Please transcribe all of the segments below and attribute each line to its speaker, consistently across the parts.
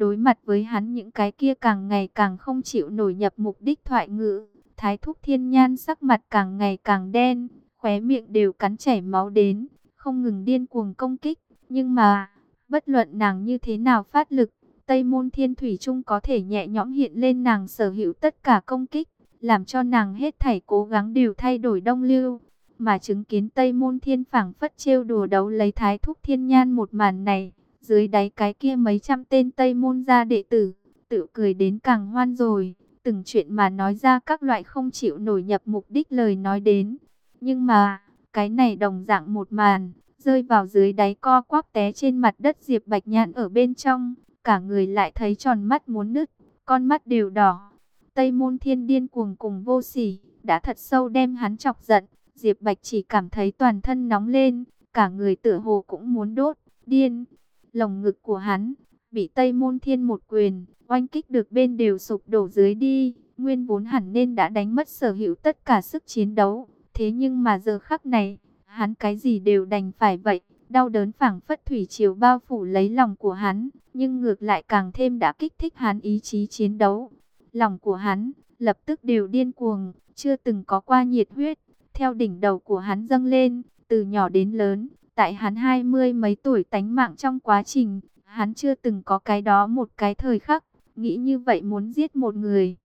Speaker 1: Đối mặt với hắn những cái kia càng ngày càng không chịu nổi nhập mục đích thoại ngữ, Thái Thúc Thiên Nhan sắc mặt càng ngày càng đen, khóe miệng đều cắn chảy máu đến, không ngừng điên cuồng công kích. Nhưng mà, bất luận nàng như thế nào phát lực, Tây Môn Thiên Thủy Chung có thể nhẹ nhõm hiện lên nàng sở hữu tất cả công kích, làm cho nàng hết thảy cố gắng đều thay đổi đông lưu. Mà chứng kiến Tây Môn Thiên phảng phất trêu đùa đấu lấy Thái Thúc Thiên Nhan một màn này, dưới đáy cái kia mấy trăm tên Tây Môn gia đệ tử, tự cười đến càng hoan rồi, từng chuyện mà nói ra các loại không chịu nổi nhập mục đích lời nói đến. Nhưng mà, cái này đồng dạng một màn, rơi vào dưới đáy co quắp té trên mặt đất Diệp Bạch Nhạn ở bên trong, cả người lại thấy tròn mắt muốn nứt, con mắt đều đỏ. Tây Môn Thiên điên cuồng cùng vô sỉ, đã thật sâu đem hắn chọc giận. Diệp Bạch chỉ cảm thấy toàn thân nóng lên, cả người tựa hồ cũng muốn đốt, điên. Lồng ngực của hắn, bị Tây Môn Thiên một quyền, oanh kích được bên đều sụp đổ dưới đi. Nguyên vốn hẳn nên đã đánh mất sở hữu tất cả sức chiến đấu. Thế nhưng mà giờ khắc này, hắn cái gì đều đành phải vậy. Đau đớn phảng phất thủy triều bao phủ lấy lòng của hắn, nhưng ngược lại càng thêm đã kích thích hắn ý chí chiến đấu. Lòng của hắn, lập tức đều điên cuồng, chưa từng có qua nhiệt huyết. Theo đỉnh đầu của hắn dâng lên, từ nhỏ đến lớn, tại hắn 20 mấy tuổi tánh mạng trong quá trình, hắn chưa từng có cái đó một cái thời khắc, nghĩ như vậy muốn giết một người.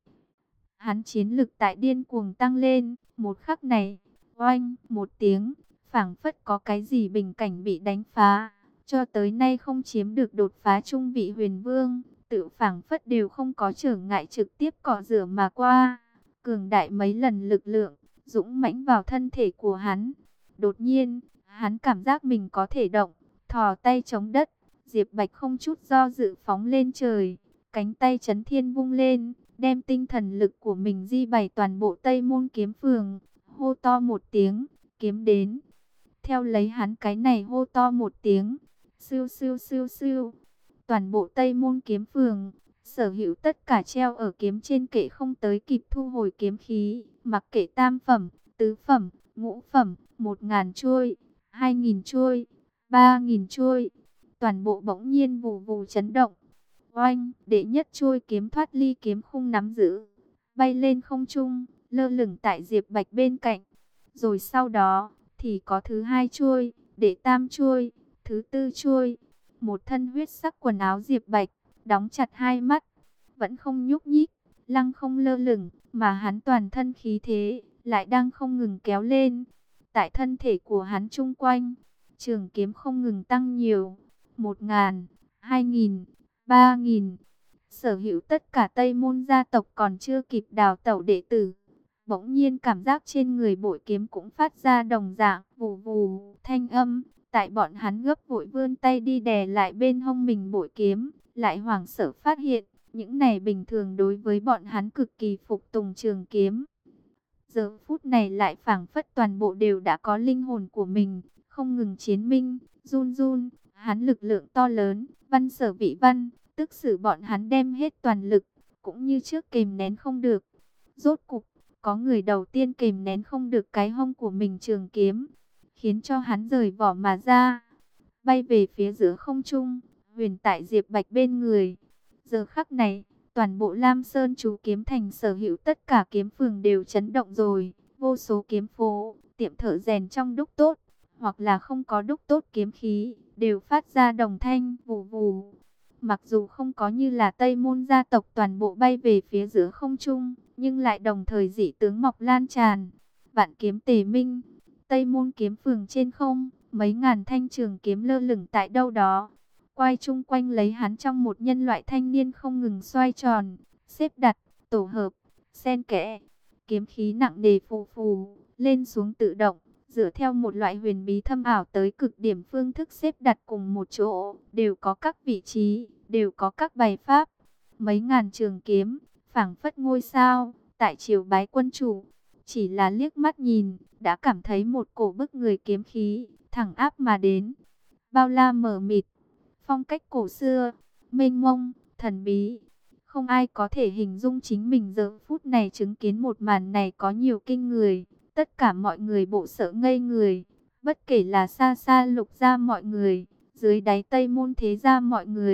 Speaker 1: Hắn chiến lực tại điên cuồng tăng lên, một khắc này, oanh, một tiếng, phảng phất có cái gì bình cảnh bị đánh phá, cho tới nay không chiếm được đột phá trung vị huyền vương, tự phảng phất đều không có trở ngại trực tiếp cọ rửa mà qua, cường đại mấy lần lực lượng dũng mãnh vào thân thể của hắn. Đột nhiên, hắn cảm giác mình có thể động, thò tay chống đất. Diệp Bạch không chút do dự phóng lên trời, cánh tay chấn thiên vung lên, đem tinh thần lực của mình di bày toàn bộ Tây Môn Kiếm Phường, hô to một tiếng, kiếm đến. Theo lấy hắn cái này hô to một tiếng, siêu siêu siêu siêu, toàn bộ Tây Môn Kiếm Phường, sở hữu tất cả treo ở kiếm trên kệ không tới kịp thu hồi kiếm khí, mặc kệ tam phẩm, tứ phẩm, ngũ phẩm, 1000 chuôi, 2000 chuôi, 3000 chuôi, toàn bộ bỗng nhiên vù vù chấn động. Oanh, đệ nhất chuôi kiếm thoát ly kiếm khung nắm giữ, bay lên không trung, lơ lửng tại Diệp Bạch bên cạnh. Rồi sau đó, thì có thứ hai chuôi, đệ tam chuôi, thứ tư chuôi. Một thân huyết sắc quần áo Diệp Bạch, đóng chặt hai mắt, vẫn không nhúc nhích, lăng không lơ lửng, mà hắn toàn thân khí thế lại đang không ngừng kéo lên. Tại thân thể của hắn chung quanh, trường kiếm không ngừng tăng nhiều, 1000, 2000, 3000. Sở hữu tất cả Tây Môn gia tộc còn chưa kịp đào tẩu đệ tử, bỗng nhiên cảm giác trên người bội kiếm cũng phát ra đồng dạng vù vù thanh âm. Tại bọn hắn gấp vội vươn tay đi đè lại bên hông mình bội kiếm, lại hoảng sợ phát hiện, những này bình thường đối với bọn hắn cực kỳ phục tùng trường kiếm, giờ phút này lại phảng phất toàn bộ đều đã có linh hồn của mình, không ngừng chiến minh, run run. Hắn lực lượng to lớn, văn sở vị văn, tức使bọn hắn đem hết toàn lực, cũng như trước kềm nén không được. Rốt cục, có người đầu tiên kềm nén không được cái hông của mình trường kiếm, khiến cho hắn rời vỏ mà ra, bay về phía giữa không trung, huyền tại Diệp Bạch bên người. Giờ khắc này, toàn bộ Lam Sơn chú kiếm thành sở hữu tất cả kiếm phường đều chấn động rồi, vô số kiếm phố, tiệm thợ rèn trong đúc tốt, hoặc là không có đúc tốt kiếm khí, đều phát ra đồng thanh vù vù. Mặc dù không có như là Tây Môn gia tộc toàn bộ bay về phía giữa không trung, nhưng lại đồng thời dị tướng mọc lan tràn. Vạn kiếm tề minh, Tây Môn kiếm phường trên không, mấy ngàn thanh trường kiếm lơ lửng tại đâu đó. Quay chung quanh lấy hắn trong một nhân loại thanh niên không ngừng xoay tròn, xếp đặt, tổ hợp, xen kẽ. Kiếm khí nặng nề phù phù, lên xuống tự động, dựa theo một loại huyền bí thâm ảo tới cực điểm phương thức xếp đặt cùng một chỗ, đều có các vị trí, đều có các bài pháp. Mấy ngàn trường kiếm, phảng phất ngôi sao, tại triều bái quân chủ. Chỉ là liếc mắt nhìn, đã cảm thấy một cổ bức người kiếm khí, thẳng áp mà đến. Bao la mờ mịt, phong cách cổ xưa, mênh mông, thần bí. Không ai có thể hình dung chính mình giờ phút này chứng kiến một màn này có nhiều kinh người. Tất cả mọi người bộ sợ ngây người. Bất kể là xa xa Lục gia mọi người, dưới đáy Tây Môn thế gia mọi người,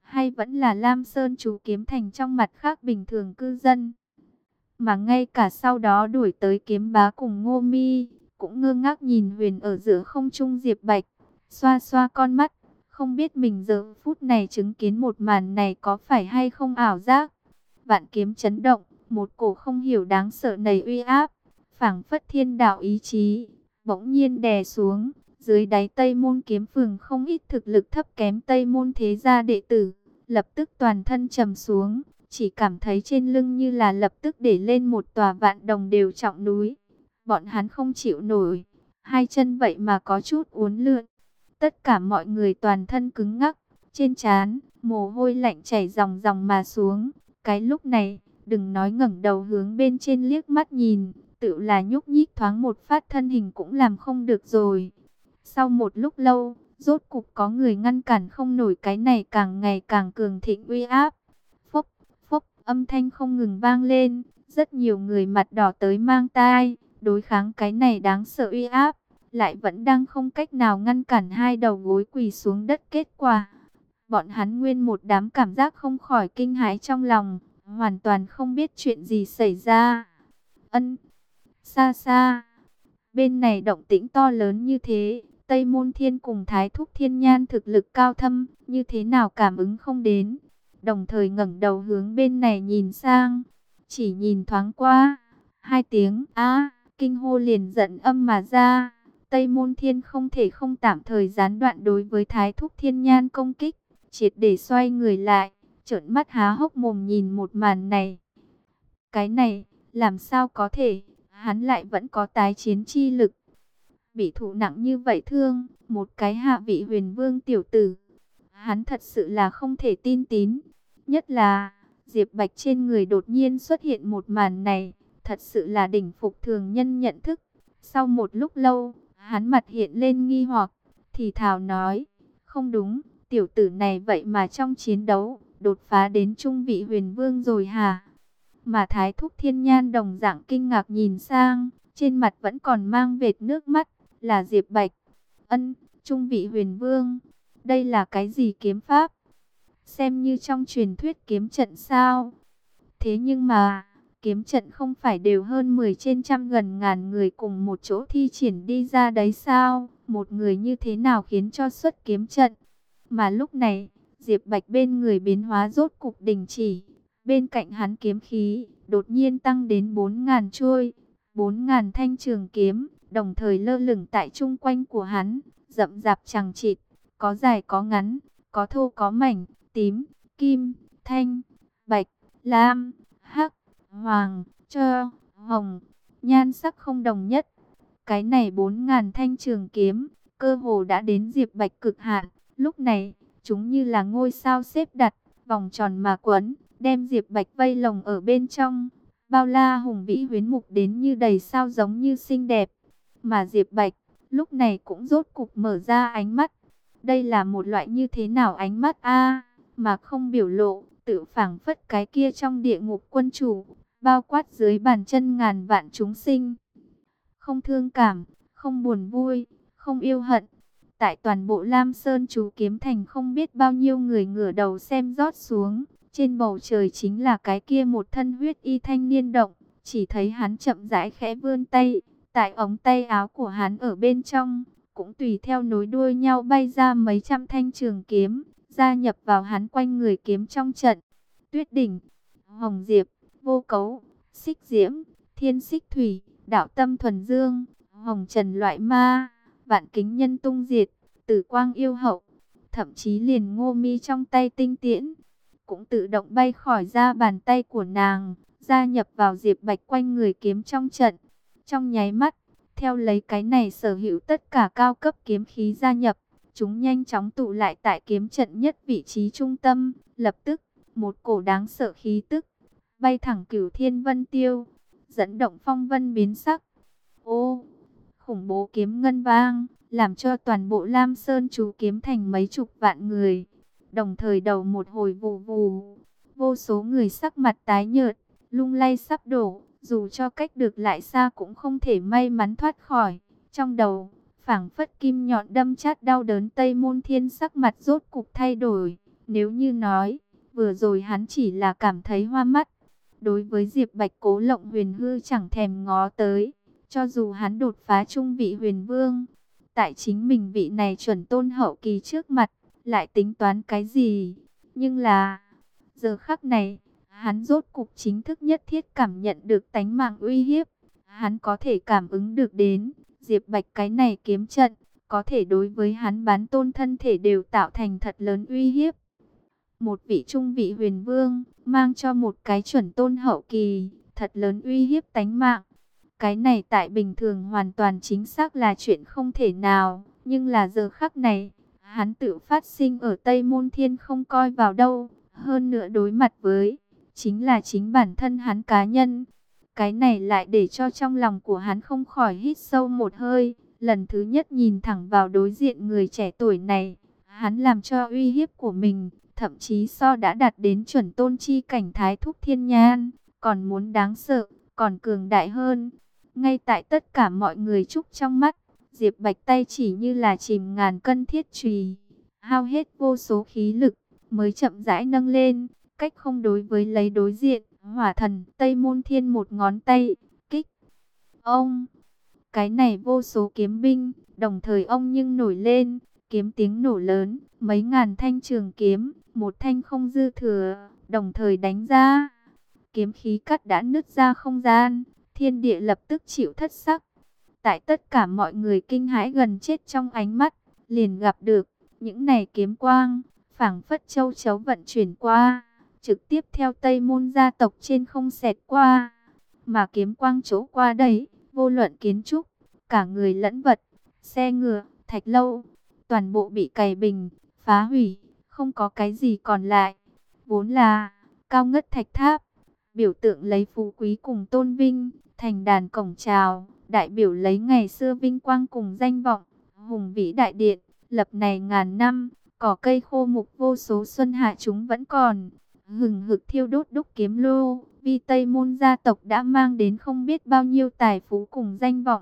Speaker 1: hay vẫn là Lam Sơn chú kiếm thành trong mặt khác bình thường cư dân. Mà ngay cả sau đó đuổi tới kiếm bá cùng Ngô Mi, cũng ngơ ngác nhìn Huyền ở giữa không trung Diệp Bạch, xoa xoa con mắt, không biết mình giờ phút này chứng kiến một màn này có phải hay không ảo giác. Vạn kiếm chấn động, một cổ không hiểu đáng sợ nầy uy áp, phảng phất thiên đạo ý chí, bỗng nhiên đè xuống. Dưới đáy Tây Môn Kiếm Phường không ít thực lực thấp kém Tây Môn thế gia đệ tử, lập tức toàn thân trầm xuống, chỉ cảm thấy trên lưng như là lập tức để lên một tòa vạn đồng đều trọng núi. Bọn hắn không chịu nổi, hai chân vậy mà có chút uốn lượn. Tất cả mọi người toàn thân cứng ngắc, trên trán mồ hôi lạnh chảy ròng ròng mà xuống. Cái lúc này, đừng nói ngẩng đầu hướng bên trên liếc mắt nhìn, tự là nhúc nhích thoáng một phát thân hình cũng làm không được rồi. Sau một lúc lâu, rốt cục có người ngăn cản không nổi cái này càng ngày càng cường thịnh uy áp. Phốc, phốc, âm thanh không ngừng vang lên, rất nhiều người mặt đỏ tới mang tai, đối kháng cái này đáng sợ uy áp, lại vẫn đang không cách nào ngăn cản, hai đầu gối quỳ xuống đất. Kết quả, bọn hắn nguyên một đám cảm giác không khỏi kinh hãi trong lòng, hoàn toàn không biết chuyện gì xảy ra. Xa xa, bên này động tĩnh to lớn như thế, Tây Môn Thiên cùng Thái Thúc Thiên Nhan thực lực cao thâm, như thế nào cảm ứng không đến. Đồng thời ngẩng đầu hướng bên này nhìn sang, chỉ nhìn thoáng qua, hai tiếng a kinh hô liền giận âm mà ra. Tây Môn Thiên không thể không tạm thời gián đoạn đối với Thái Thúc Thiên Nhan công kích, triệt để xoay người lại, trợn mắt há hốc mồm nhìn một màn này. Cái này, làm sao có thể, hắn lại vẫn có tái chiến chi lực. Bị thụ nặng như vậy thương, một cái hạ vị huyền vương tiểu tử. Hắn thật sự là không thể tin tín. Nhất là, Diệp Bạch trên người đột nhiên xuất hiện một màn này, thật sự là đỉnh phục thường nhân nhận thức. Sau một lúc lâu, hắn mặt hiện lên nghi hoặc, thì thào nói, không đúng, tiểu tử này vậy mà trong chiến đấu, đột phá đến trung vị huyền vương rồi hả? Mà Thái Thúc Thiên Nhan đồng dạng kinh ngạc nhìn sang, trên mặt vẫn còn mang vệt nước mắt, là Diệp Bạch. Trung vị huyền vương, đây là cái gì kiếm pháp? Xem như trong truyền thuyết kiếm trận sao? Thế nhưng mà, kiếm trận không phải đều hơn 10 trên trăm gần ngàn người cùng một chỗ thi triển đi ra đấy sao? Một người như thế nào khiến cho xuất kiếm trận? Mà lúc này, Diệp Bạch bên người biến hóa rốt cục đình chỉ. Bên cạnh hắn kiếm khí, đột nhiên tăng đến 4.000 chuôi, 4.000 thanh trường kiếm, đồng thời lơ lửng tại chung quanh của hắn, rậm rạp chằng chịt, có dài có ngắn, có thô có mảnh, tím, kim, thanh, bạch, lam, hắc, hoàng, tro, hồng, nhan sắc không đồng nhất. Cái này 4.000 thanh trường kiếm, cơ hồ đã đến Diệp Bạch cực hạn, lúc này, chúng như là ngôi sao xếp đặt, vòng tròn mà quấn, đem Diệp Bạch vây lồng ở bên trong. Bao la hùng vĩ huyến mục đến như đầy sao giống như xinh đẹp. Mà Diệp Bạch, lúc này cũng rốt cục mở ra ánh mắt. Đây là một loại như thế nào ánh mắt a mà không biểu lộ, tự phảng phất cái kia trong địa ngục quân chủ, bao quát dưới bàn chân ngàn vạn chúng sinh. Không thương cảm, không buồn vui, không yêu hận. Tại toàn bộ Lam Sơn chú kiếm thành không biết bao nhiêu người ngửa đầu xem rót xuống. Trên bầu trời chính là cái kia một thân huyết y thanh niên động. Chỉ thấy hắn chậm rãi khẽ vươn tay. Tại ống tay áo của hắn ở bên trong, cũng tùy theo nối đuôi nhau bay ra mấy trăm thanh trường kiếm, gia nhập vào hắn quanh người kiếm trong trận. Tuyết đỉnh, hồng diệp, vô cấu, xích diễm, thiên xích thủy, đạo tâm thuần dương, hồng trần loại ma, vạn kính nhân tung diệt, tử quang yêu hậu. Thậm chí liền Ngô Mi trong tay tinh tiễn, cũng tự động bay khỏi ra bàn tay của nàng, gia nhập vào Diệp Bạch quanh người kiếm trong trận. Trong nháy mắt, theo lấy cái này sở hữu tất cả cao cấp kiếm khí gia nhập, chúng nhanh chóng tụ lại tại kiếm trận nhất vị trí trung tâm. Lập tức, một cổ đáng sợ khí tức, bay thẳng cửu thiên vân tiêu, dẫn động phong vân biến sắc. Ô, khủng bố kiếm ngân vang, làm cho toàn bộ Lam Sơn chú kiếm thành mấy chục vạn người. Đồng thời đầu một hồi vù vù, vô số người sắc mặt tái nhợt, lung lay sắp đổ, dù cho cách được lại xa cũng không thể may mắn thoát khỏi. Trong đầu, phảng phất kim nhọn đâm chát đau đớn. Tây Môn Thiên sắc mặt rốt cục thay đổi, Nếu như nói, vừa rồi hắn chỉ là cảm thấy hoa mắt, đối với Diệp Bạch Cố Lộng Huyền Hư chẳng thèm ngó tới. Cho dù hắn đột phá trung vị huyền vương, tại chính mình vị này chuẩn tôn hậu kỳ trước mặt, lại tính toán cái gì? Nhưng là, giờ khắc này, hắn rốt cục chính thức nhất thiết cảm nhận được tánh mạng uy hiếp. Hắn có thể cảm ứng được đến, Diệp Bạch cái này kiếm trận, có thể đối với hắn bán tôn thân thể đều tạo thành thật lớn uy hiếp. Một vị trung vị huyền vương, mang cho một cái chuẩn tôn hậu kỳ, thật lớn uy hiếp tánh mạng. Cái này tại bình thường hoàn toàn chính xác là chuyện không thể nào, nhưng là giờ khắc này, hắn tự phát sinh ở Tây Môn Thiên không coi vào đâu, hơn nữa đối mặt với, chính là chính bản thân hắn cá nhân. Cái này lại để cho trong lòng của hắn không khỏi hít sâu một hơi, lần thứ nhất nhìn thẳng vào đối diện người trẻ tuổi này, hắn làm cho uy hiếp của mình, thậm chí so đã đạt đến chuẩn tôn chi cảnh Thái Thúc Thiên Nhan, còn muốn đáng sợ, còn cường đại hơn. Ngay tại tất cả mọi người chúc trong mắt, Diệp Bạch tay chỉ như là chìm ngàn cân thiết chùy, hao hết vô số khí lực, mới chậm rãi nâng lên, cách không đối với lấy đối diện, hỏa thần Tây Môn Thiên một ngón tay, kích. Ông, cái này vô số kiếm binh, đồng thời ông nhưng nổi lên, kiếm tiếng nổ lớn, mấy ngàn thanh trường kiếm, một thanh không dư thừa, đồng thời đánh ra. Kiếm khí cắt đã nứt ra không gian, thiên địa lập tức chịu thất sắc. Tại tất cả mọi người kinh hãi gần chết trong ánh mắt, liền gặp được những này kiếm quang, phảng phất châu chấu vận chuyển qua, trực tiếp theo Tây Môn gia tộc trên không xẹt qua. Mà kiếm quang chỗ qua đấy, vô luận kiến trúc, cả người lẫn vật, xe ngựa, thạch lâu, toàn bộ bị cày bình, phá hủy, không có cái gì còn lại. Vốn là cao ngất thạch tháp, biểu tượng lấy phú quý cùng tôn vinh, thành đàn cổng chào, đại biểu lấy ngày xưa vinh quang cùng danh vọng, hùng vĩ đại điện, lập này ngàn năm, cỏ cây khô mục vô số xuân hạ chúng vẫn còn, hừng hực thiêu đốt đúc kiếm lô, vì Tây Môn gia tộc đã mang đến không biết bao nhiêu tài phú cùng danh vọng.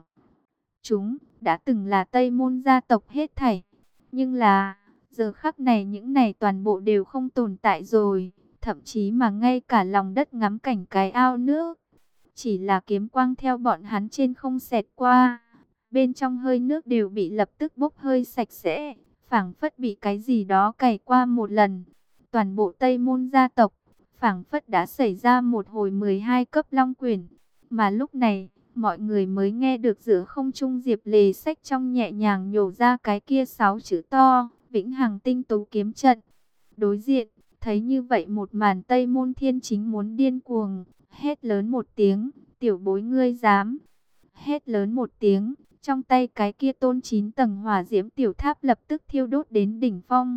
Speaker 1: Chúng đã từng là Tây Môn gia tộc hết thảy, nhưng là giờ khắc này những này toàn bộ đều không tồn tại rồi, thậm chí mà ngay cả lòng đất ngắm cảnh cái ao nước, chỉ là kiếm quang theo bọn hắn trên không xẹt qua, bên trong hơi nước đều bị lập tức bốc hơi sạch sẽ, phảng phất bị cái gì đó cày qua một lần. Toàn bộ Tây Môn gia tộc, phảng phất đã xảy ra một hồi 12 cấp long quyển, mà lúc này, mọi người mới nghe được giữa không trung Diệp Lề sách trong nhẹ nhàng nhổ ra cái kia 6 chữ to, Vĩnh Hằng Tinh Tú Kiếm Trận. Đối diện, thấy như vậy một màn Tây Môn Thiên chính muốn điên cuồng, hét lớn một tiếng, tiểu bối ngươi dám. Hét lớn một tiếng, trong tay cái kia tôn 9 tầng hỏa diễm tiểu tháp lập tức thiêu đốt đến đỉnh phong.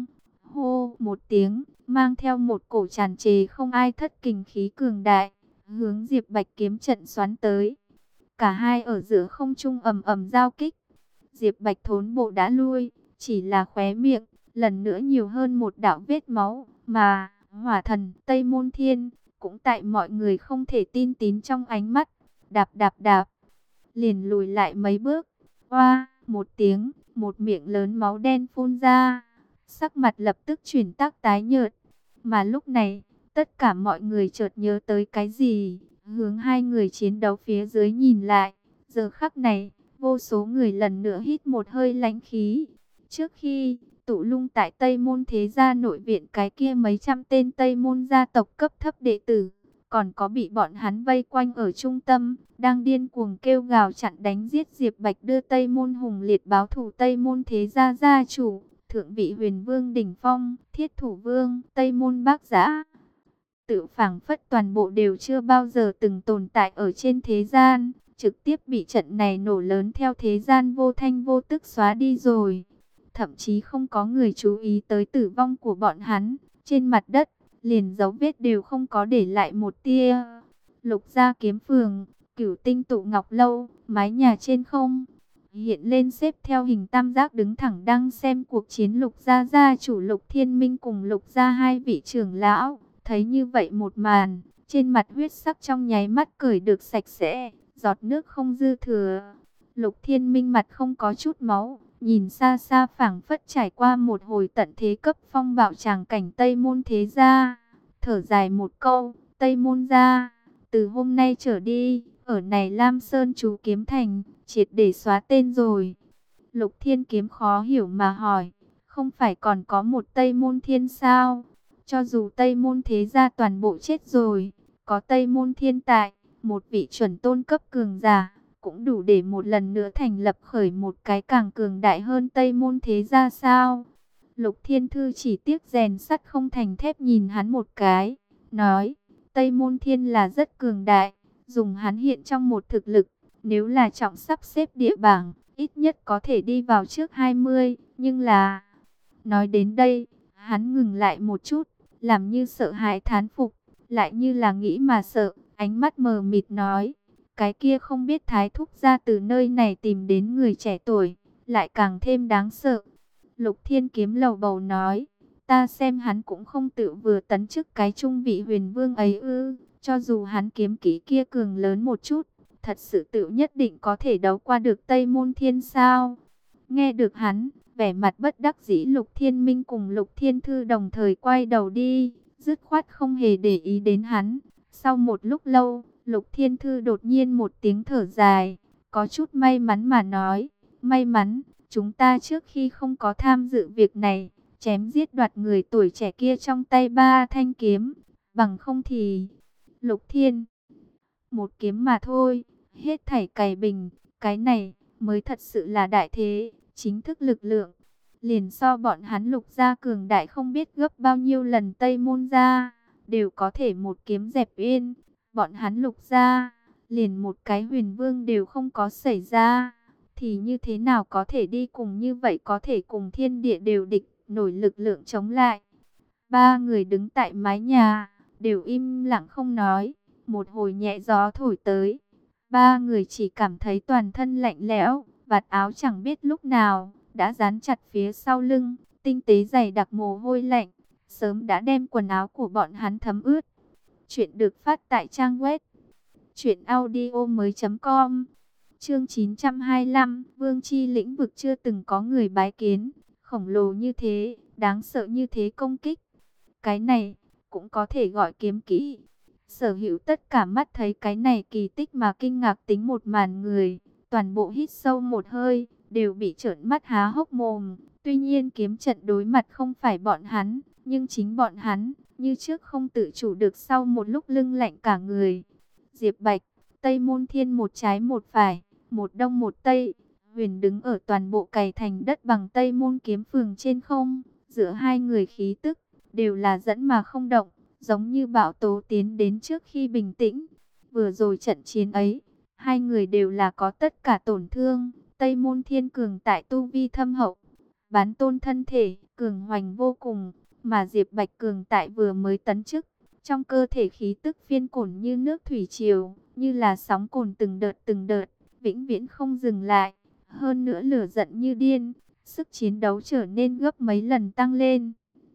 Speaker 1: Hô một tiếng, mang theo một cổ tràn trề không ai thất kình khí cường đại, hướng Diệp Bạch kiếm trận xoắn tới. Cả hai ở giữa không trung ầm ầm giao kích. Diệp Bạch thốn bộ đã lui, chỉ là khóe miệng, lần nữa nhiều hơn một đạo vết máu, mà hỏa thần Tây Môn Thiên cũng tại mọi người không thể tin tín trong ánh mắt, đạp đạp đạp, liền lùi lại mấy bước. Oa, một tiếng, một miệng lớn máu đen phun ra, sắc mặt lập tức chuyển tác tái nhợt. Mà lúc này, tất cả mọi người chợt nhớ tới cái gì, hướng hai người chiến đấu phía dưới nhìn lại. Giờ khắc này, vô số người lần nữa hít một hơi lãnh khí. Trước khi tụ lung tại Tây Môn thế gia nội viện cái kia mấy trăm tên Tây Môn gia tộc cấp thấp đệ tử, còn có bị bọn hắn vây quanh ở trung tâm, đang điên cuồng kêu gào chặn đánh giết Diệp Bạch đưa Tây Môn Hùng Liệt báo thù Tây Môn thế gia gia chủ, thượng vị huyền vương đỉnh phong, thiết thủ vương, Tây Môn Bác Giã. Tự phảng phất toàn bộ đều chưa bao giờ từng tồn tại ở trên thế gian, trực tiếp bị trận này nổ lớn theo thế gian vô thanh vô tức xóa đi rồi. Thậm chí không có người chú ý tới tử vong của bọn hắn, trên mặt đất, liền dấu vết đều không có để lại một tia. Lục Gia Kiếm Phường, Cửu Tinh Tụ Ngọc Lâu, mái nhà trên không, hiện lên xếp theo hình tam giác đứng thẳng đang xem cuộc chiến Lục Gia gia chủ Lục Thiên Minh cùng Lục Gia hai vị trưởng lão. Thấy như vậy một màn, trên mặt huyết sắc trong nháy mắt cởi được sạch sẽ, giọt nước không dư thừa. Lục Thiên Minh mặt không có chút máu, nhìn xa xa phảng phất trải qua một hồi tận thế cấp phong bạo tràng cảnh Tây Môn thế gia, thở dài một câu, Tây Môn gia, từ hôm nay trở đi, ở này Lam Sơn chú kiếm thành, triệt để xóa tên rồi. Lục Thiên Kiếm khó hiểu mà hỏi, không phải còn có một Tây Môn Thiên sao? Cho dù Tây Môn thế gia toàn bộ chết rồi, có Tây Môn Thiên tại, một vị chuẩn tôn cấp cường giả, cũng đủ để một lần nữa thành lập khởi một cái càng cường đại hơn Tây Môn thế gia sao? Lục Thiên Thư chỉ tiếc rèn sắt không thành thép nhìn hắn một cái, nói, Tây Môn Thiên là rất cường đại, dùng hắn hiện trong một thực lực, nếu là trọng sắp xếp địa bảng, ít nhất có thể đi vào trước 20, nhưng là... Nói đến đây, hắn ngừng lại một chút, làm như sợ hãi thán phục, lại như là nghĩ mà sợ, ánh mắt mờ mịt nói, cái kia không biết Thái Thúc ra từ nơi này tìm đến người trẻ tuổi, lại càng thêm đáng sợ. Lục Thiên Kiếm lầu bầu nói, ta xem hắn cũng không tự vừa tấn chức cái trung vị huyền vương ấy ư, cho dù hắn kiếm kỹ kia cường lớn một chút, thật sự tự nhất định có thể đấu qua được Tây Môn Thiên sao? Nghe được hắn, vẻ mặt bất đắc dĩ Lục Thiên Minh cùng Lục Thiên Thư đồng thời quay đầu đi, dứt khoát không hề để ý đến hắn. Sau một lúc lâu, Lục Thiên Thư đột nhiên một tiếng thở dài, có chút may mắn mà nói, may mắn, chúng ta trước khi không có tham dự việc này, chém giết đoạt người tuổi trẻ kia trong tay 3 thanh kiếm, bằng không thì... Lục Thiên, một kiếm mà thôi, hết thảy cày bình, cái này mới thật sự là đại thế, chính thức lực lượng. Liền so bọn hắn Lục gia cường đại không biết gấp bao nhiêu lần Tây Môn gia, đều có thể một kiếm dẹp yên. Bọn hắn Lục gia, liền một cái huyền vương đều không có xảy ra, thì như thế nào có thể đi cùng như vậy, có thể cùng thiên địa đều địch, nổi lực lượng chống lại. Ba người đứng tại mái nhà, đều im lặng không nói. Một hồi nhẹ gió thổi tới, ba người chỉ cảm thấy toàn thân lạnh lẽo, vạt áo chẳng biết lúc nào đã dán chặt phía sau lưng, tinh tế dày đặc mồ hôi lạnh, sớm đã đem quần áo của bọn hắn thấm ướt. Chuyện được phát tại trang web truyệnaudiomoi.com. Chương 925, Vương chi lĩnh vực chưa từng có người bái kiến, khổng lồ như thế, đáng sợ như thế công kích. Cái này cũng có thể gọi kiếm kỹ. Sở hữu tất cả mắt thấy cái này kỳ tích mà kinh ngạc tính một màn người, toàn bộ hít sâu một hơi, đều bị trợn mắt há hốc mồm. Tuy nhiên kiếm trận đối mặt không phải bọn hắn, nhưng chính bọn hắn, như trước không tự chủ được sau một lúc lưng lạnh cả người. Diệp Bạch, Tây Môn Thiên một trái một phải, một đông một tây, huyền đứng ở toàn bộ cày thành đất bằng Tây Môn kiếm phường trên không, giữa hai người khí tức, đều là dẫn mà không động, giống như bão tố tiến đến trước khi bình tĩnh. Vừa rồi trận chiến ấy, hai người đều là có tất cả tổn thương. Tây Môn Thiên cường tại tu vi thâm hậu, bán tôn thân thể, cường hoành vô cùng, mà Diệp Bạch cường tại vừa mới tấn chức. Trong cơ thể khí tức phiên cổn như nước thủy triều, như là sóng cồn từng đợt, vĩnh viễn không dừng lại. Hơn nữa lửa giận như điên, sức chiến đấu trở nên gấp mấy lần tăng lên.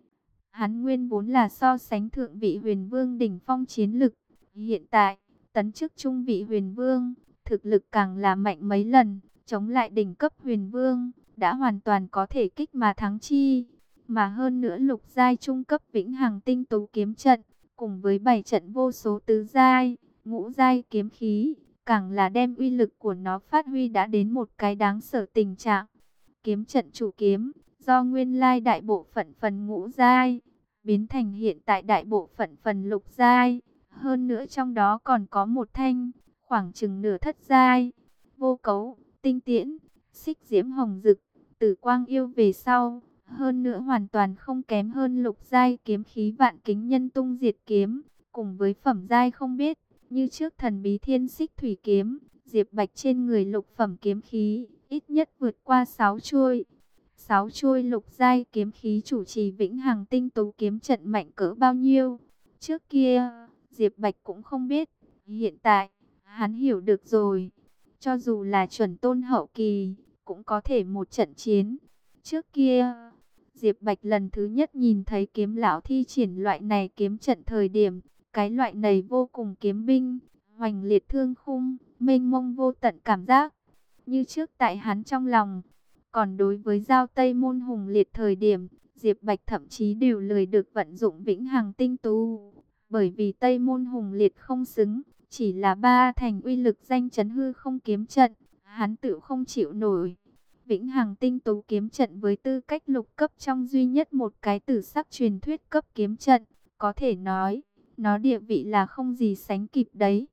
Speaker 1: Hắn nguyên vốn là so sánh thượng vị huyền vương đỉnh phong chiến lực, hiện tại, tấn chức trung vị huyền vương, thực lực càng là mạnh mấy lần, chống lại đỉnh cấp huyền vương, đã hoàn toàn có thể kích mà thắng chi. Mà hơn nữa lục giai trung cấp vĩnh hằng tinh tú kiếm trận, cùng với 7 trận vô số tứ giai, ngũ giai kiếm khí, càng là đem uy lực của nó phát huy đã đến một cái đáng sợ tình trạng. Kiếm trận chủ kiếm, do nguyên lai đại bộ phận phần ngũ giai, biến thành hiện tại đại bộ phận phần lục giai. Hơn nữa trong đó còn có một thanh, khoảng chừng nửa thất giai. Vô cấu, tinh tiễn, xích diễm hồng dực, tử quang yêu về sau. Hơn nữa hoàn toàn không kém hơn lục giai kiếm khí vạn kính nhân tung diệt kiếm. Cùng với phẩm giai không biết, như trước thần bí thiên xích thủy kiếm, Diệp Bạch trên người lục phẩm kiếm khí, ít nhất vượt qua 6 chuôi. 6 chuôi lục giai kiếm khí chủ trì vĩnh hằng tinh tú kiếm trận mạnh cỡ bao nhiêu. Trước kia, Diệp Bạch cũng không biết. Hiện tại, hắn hiểu được rồi. Cho dù là chuẩn tôn hậu kỳ, cũng có thể một trận chiến. Trước kia, Diệp Bạch lần thứ nhất nhìn thấy kiếm lão thi triển loại này kiếm trận thời điểm. Cái loại này vô cùng kiếm binh, hoành liệt thương khung, mênh mông vô tận cảm giác. Như trước tại hắn trong lòng. Còn đối với giao Tây Môn Hùng Liệt thời điểm, Diệp Bạch thậm chí đều lười được vận dụng Vĩnh Hằng Tinh Tú, bởi vì Tây Môn Hùng Liệt không xứng, chỉ là ba thành uy lực danh chấn hư không kiếm trận, hắn tự không chịu nổi. Vĩnh Hằng Tinh Tú kiếm trận với tư cách lục cấp trong duy nhất một cái tử sắc truyền thuyết cấp kiếm trận, có thể nói, nó địa vị là không gì sánh kịp đấy.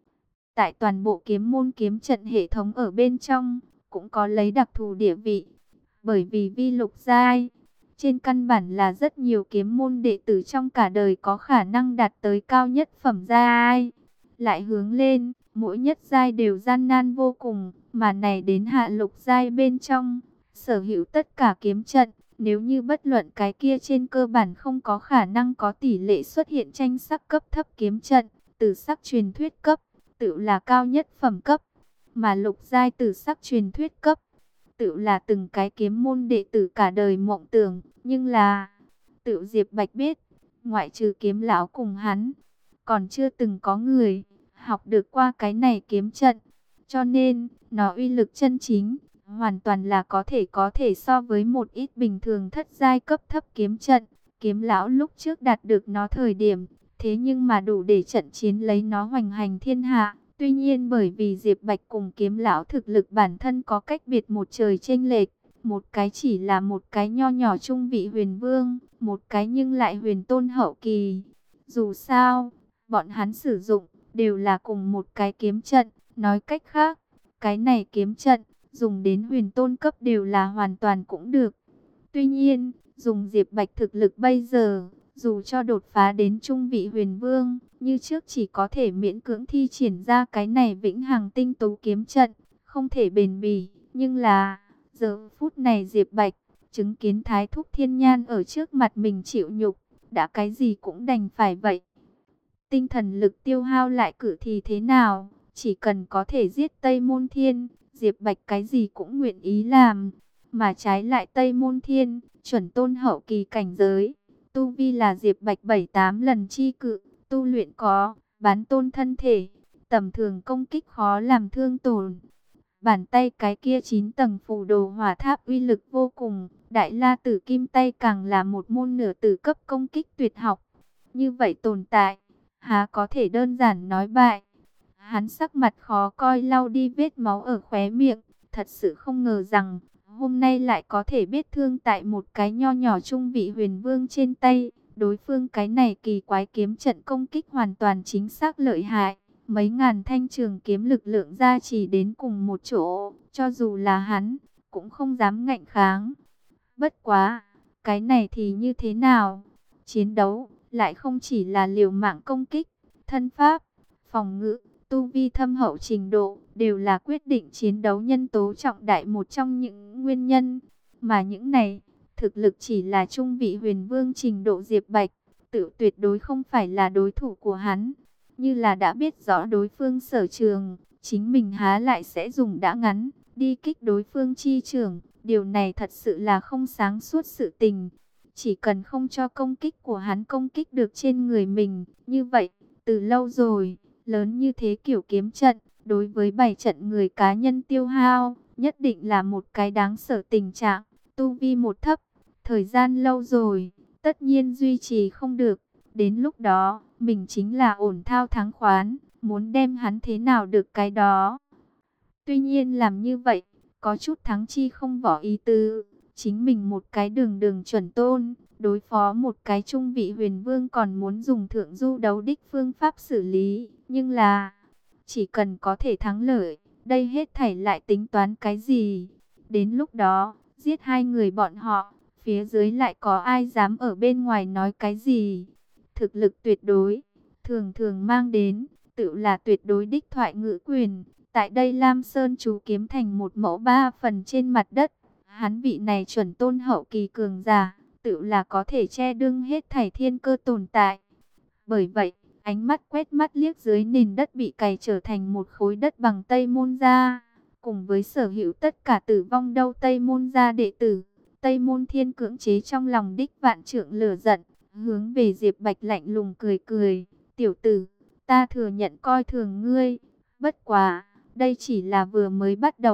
Speaker 1: Tại toàn bộ kiếm môn kiếm trận hệ thống ở bên trong, cũng có lấy đặc thù địa vị, bởi vì vi lục giai, trên căn bản là rất nhiều kiếm môn đệ tử trong cả đời có khả năng đạt tới cao nhất phẩm giai. Lại hướng lên, mỗi nhất giai đều gian nan vô cùng, mà này đến hạ lục giai bên trong, sở hữu tất cả kiếm trận, nếu như bất luận cái kia trên cơ bản không có khả năng có tỷ lệ xuất hiện tranh sắc cấp thấp kiếm trận, từ sắc truyền thuyết cấp, tự là cao nhất phẩm cấp, mà lục giai từ sắc truyền thuyết cấp, tự là từng cái kiếm môn đệ tử cả đời mộng tưởng, nhưng là, tự Diệp Bạch biết, ngoại trừ kiếm lão cùng hắn, còn chưa từng có người học được qua cái này kiếm trận, cho nên, nó uy lực chân chính, hoàn toàn là có thể so với một ít bình thường thất giai cấp thấp kiếm trận. Kiếm lão lúc trước đạt được nó thời điểm, thế nhưng mà đủ để trận chiến lấy nó hoành hành thiên hạ. Tuy nhiên bởi vì Diệp Bạch cùng kiếm lão thực lực bản thân có cách biệt một trời chênh lệch, một cái chỉ là một cái nho nhỏ trung vị huyền vương, một cái nhưng lại huyền tôn hậu kỳ. Dù sao, bọn hắn sử dụng đều là cùng một cái kiếm trận, nói cách khác, cái này kiếm trận dùng đến huyền tôn cấp đều là hoàn toàn cũng được. Tuy nhiên, dùng Diệp Bạch thực lực bây giờ, dù cho đột phá đến trung vị huyền vương, như trước chỉ có thể miễn cưỡng thi triển ra cái này Vĩnh Hằng Tinh Tú kiếm trận, không thể bền bỉ. Nhưng là, giờ phút này Diệp Bạch, chứng kiến Thái Thúc Thiên Nhan ở trước mặt mình chịu nhục, đã cái gì cũng đành phải vậy. Tinh thần lực tiêu hao lại cử thì thế nào, chỉ cần có thể giết Tây Môn Thiên, Diệp Bạch cái gì cũng nguyện ý làm. Mà trái lại Tây Môn Thiên, chuẩn tôn hậu kỳ cảnh giới, tu vi là Diệp Bạch 7-8 lần chi cự, tu luyện có bán tôn thân thể, tầm thường công kích khó làm thương tổn. Bàn tay cái kia 9 tầng phù đồ hỏa tháp uy lực vô cùng, Đại La Tử Kim tay càng là một môn nửa tử cấp công kích tuyệt học. Như vậy tồn tại, há có thể đơn giản nói bại. Hắn sắc mặt khó coi lau đi vết máu ở khóe miệng, thật sự không ngờ rằng hôm nay lại có thể biết thương tại một cái nho nhỏ trung vị huyền vương trên tay. Đối phương cái này kỳ quái kiếm trận công kích hoàn toàn chính xác lợi hại. Mấy ngàn thanh trường kiếm lực lượng gia trì đến cùng một chỗ, cho dù là hắn, cũng không dám ngạnh kháng. Bất quá, cái này thì như thế nào? Chiến đấu, lại không chỉ là liều mạng công kích, thân pháp, phòng ngự, tu vi thâm hậu trình độ, đều là quyết định chiến đấu nhân tố trọng đại một trong những nguyên nhân. Mà những này, thực lực chỉ là trung vị huyền vương trình độ Diệp Bạch, tự tuyệt đối không phải là đối thủ của hắn. Như là đã biết rõ đối phương sở trường, chính mình há lại sẽ dùng đã ngắn, đi kích đối phương chi trường. Điều này thật sự là không sáng suốt sự tình. Chỉ cần không cho công kích của hắn công kích được trên người mình, như vậy, từ lâu rồi, lớn như thế kiểu kiếm trận, đối với 7 trận người cá nhân tiêu hao, nhất định là một cái đáng sợ tình trạng. Tu vi một thấp, thời gian lâu rồi, tất nhiên duy trì không được. Đến lúc đó, mình chính là ổn thao thắng khoán, muốn đem hắn thế nào được cái đó. Tuy nhiên làm như vậy, có chút thắng chi không vỏ ý tứ. Chính mình một cái đường đường chuẩn tôn, đối phó một cái trung vị huyền vương còn muốn dùng thượng du đấu đích phương pháp xử lý. Nhưng là, chỉ cần có thể thắng lợi, đây hết thảy lại tính toán cái gì. Đến lúc đó, giết hai người bọn họ, phía dưới lại có ai dám ở bên ngoài nói cái gì. Thực lực tuyệt đối, thường thường mang đến, tự là tuyệt đối đích thoại ngữ quyền. Tại đây Lam Sơn chú kiếm thành một mẫu 3 phần trên mặt đất. Hắn vị này chuẩn tôn hậu kỳ cường giả, tự là có thể che đương hết thảy thiên cơ tồn tại. Bởi vậy, ánh mắt quét mắt liếc dưới nền đất bị cày trở thành một khối đất bằng Tây Môn gia, cùng với sở hữu tất cả tử vong đâu Tây Môn gia đệ tử, Tây Môn Thiên cưỡng chế trong lòng đích vạn trượng lửa giận, hướng về Diệp Bạch lạnh lùng cười cười, "Tiểu tử, ta thừa nhận coi thường ngươi, bất quá, đây chỉ là vừa mới bắt đầu,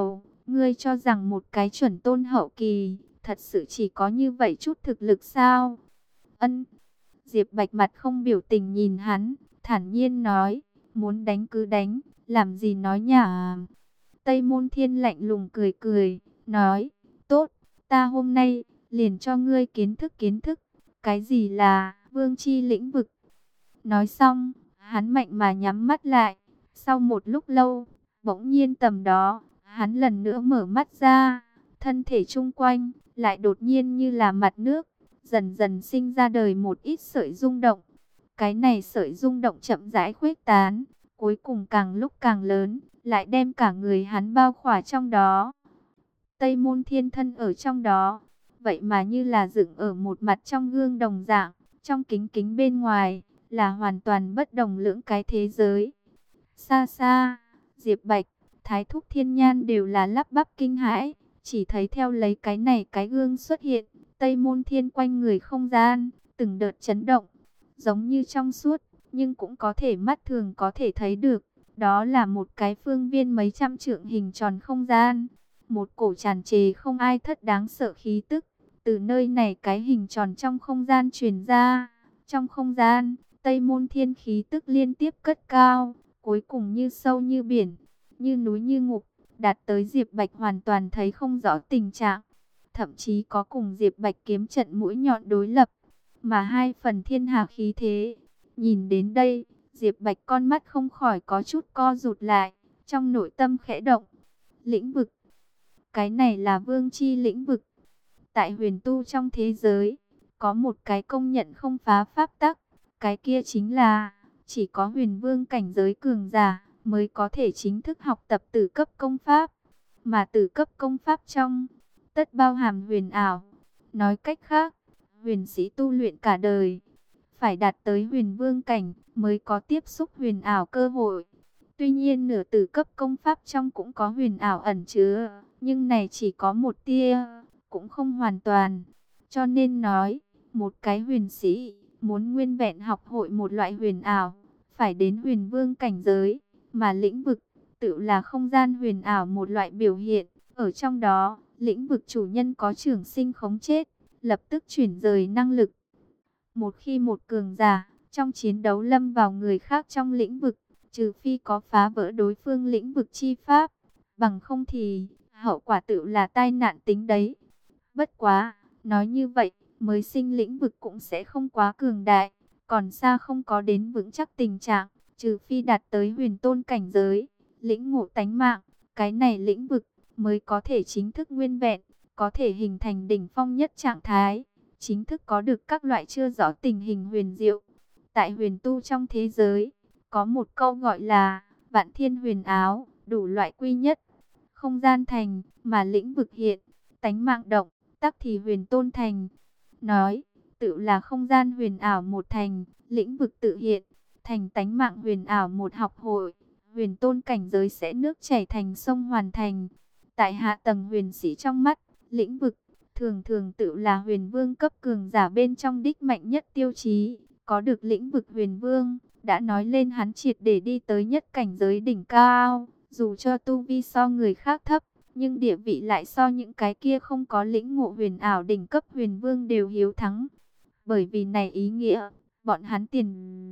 Speaker 1: Ngươi cho rằng một cái chuẩn tôn hậu kỳ, thật sự chỉ có như vậy chút thực lực sao? Ân. Diệp Bạch mặt không biểu tình nhìn hắn, thản nhiên nói, muốn đánh cứ đánh, làm gì nói nhảm. Tây Môn Thiên lạnh lùng cười cười, nói, tốt, ta hôm nay liền cho ngươi kiến thức, cái gì là vương chi lĩnh vực. Nói xong, hắn mạnh mà nhắm mắt lại, sau một lúc lâu, bỗng nhiên tầm đó, hắn lần nữa mở mắt ra, thân thể chung quanh lại đột nhiên như là mặt nước, dần dần sinh ra đời một ít sợi rung động. Cái này sợi rung động chậm rãi khuếch tán, cuối cùng càng lúc càng lớn, lại đem cả người hắn bao khỏa trong đó. Tây Môn Thiên thân ở trong đó, vậy mà như là dựng ở một mặt trong gương đồng dạng, trong kính kính bên ngoài là hoàn toàn bất đồng lưỡng cái thế giới. Xa xa, Diệp Bạch, Thái Thúc Thiên Nhan đều là lắp bắp kinh hãi, chỉ thấy theo lấy cái này cái gương xuất hiện, Tây Môn Thiên quanh người không gian từng đợt chấn động, giống như trong suốt, nhưng cũng có thể mắt thường có thể thấy được, đó là một cái phương viên mấy trăm trượng hình tròn không gian, một cổ tràn trề không ai thất đáng sợ khí tức, từ nơi này cái hình tròn trong không gian truyền ra. Trong không gian, Tây Môn Thiên khí tức liên tiếp cất cao, cuối cùng như sâu như biển, như núi như ngục, đạt tới Diệp Bạch hoàn toàn thấy không rõ tình trạng. Thậm chí có cùng Diệp Bạch kiếm trận mũi nhọn đối lập, mà hai phần thiên hà khí thế. Nhìn đến đây, Diệp Bạch con mắt không khỏi có chút co rụt lại, trong nội tâm khẽ động. Lĩnh vực, cái này là vương chi lĩnh vực. Tại huyền tu trong thế giới, có một cái công nhận không phá pháp tắc, cái kia chính là chỉ có huyền vương cảnh giới cường giả mới có thể chính thức học tập tử cấp công pháp, mà tử cấp công pháp trong tất bao hàm huyền ảo. Nói cách khác, huyền sĩ tu luyện cả đời phải đạt tới huyền vương cảnh mới có tiếp xúc huyền ảo cơ hội. Tuy nhiên nửa tử cấp công pháp trong cũng có huyền ảo ẩn chứa, nhưng này chỉ có một tia, cũng không hoàn toàn. Cho nên nói, một cái huyền sĩ muốn nguyên vẹn học hội một loại huyền ảo, phải đến huyền vương cảnh giới, mà lĩnh vực tự là không gian huyền ảo một loại biểu hiện. Ở trong đó, lĩnh vực chủ nhân có trường sinh khống chết, lập tức chuyển rời năng lực. Một khi một cường giả trong chiến đấu lâm vào người khác trong lĩnh vực, trừ phi có phá vỡ đối phương lĩnh vực chi pháp, bằng không thì hậu quả tự là tai nạn tính đấy. Bất quá, nói như vậy, mới sinh lĩnh vực cũng sẽ không quá cường đại, còn xa không có đến vững chắc tình trạng, trừ phi đạt tới huyền tôn cảnh giới, lĩnh ngộ tánh mạng, cái này lĩnh vực mới có thể chính thức nguyên vẹn, có thể hình thành đỉnh phong nhất trạng thái, chính thức có được các loại chưa rõ tình hình huyền diệu. Tại huyền tu trong thế giới, có một câu gọi là vạn thiên huyền áo, đủ loại quy nhất. Không gian thành, mà lĩnh vực hiện, tánh mạng động, tắc thì huyền tôn thành. Nói, tự là không gian huyền ảo một thành, lĩnh vực tự hiện, thành tánh mạng huyền ảo một học hội. Huyền tôn cảnh giới sẽ nước chảy thành sông hoàn thành. Tại hạ tầng huyền sĩ trong mắt, lĩnh vực, thường thường tự là huyền vương cấp cường giả bên trong đích mạnh nhất tiêu chí. Có được lĩnh vực huyền vương, đã nói lên hắn triệt để đi tới nhất cảnh giới đỉnh cao. Dù cho tu vi so người khác thấp, nhưng địa vị lại so những cái kia không có lĩnh ngộ huyền ảo đỉnh cấp huyền vương đều hiếu thắng. Bởi vì này ý nghĩa, bọn hắn tiền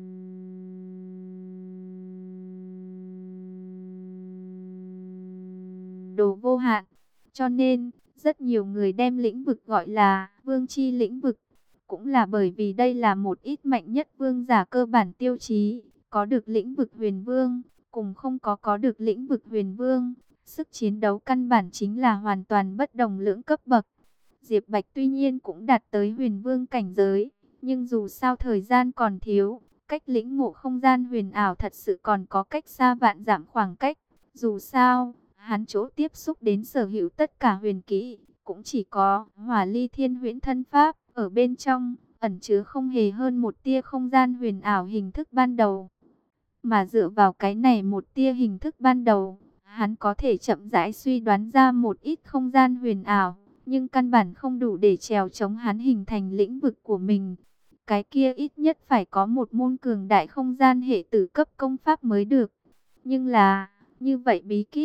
Speaker 1: đồ vô hạn. Cho nên, rất nhiều người đem lĩnh vực gọi là vương chi lĩnh vực. Cũng là bởi vì đây là một ít mạnh nhất vương giả cơ bản tiêu chí. Có được lĩnh vực huyền vương, cùng không có được lĩnh vực huyền vương. Sức chiến đấu căn bản chính là hoàn toàn bất đồng lưỡng cấp bậc. Diệp Bạch tuy nhiên cũng đạt tới huyền vương cảnh giới, nhưng dù sao thời gian còn thiếu, cách lĩnh ngộ không gian huyền ảo thật sự còn có cách xa vạn dặm khoảng cách. Dù sao, hắn chỗ tiếp xúc đến sở hữu tất cả huyền kỹ, cũng chỉ có Hỏa Ly Thiên Huyễn Thân Pháp, ở bên trong, ẩn chứa không hề hơn một tia không gian huyền ảo hình thức ban đầu. Mà dựa vào cái này một tia hình thức ban đầu, hắn có thể chậm rãi suy đoán ra một ít không gian huyền ảo, nhưng căn bản không đủ để trèo chống hắn hình thành lĩnh vực của mình. Cái kia ít nhất phải có một môn cường đại không gian hệ tử cấp công pháp mới được. Nhưng là, như vậy bí kíp,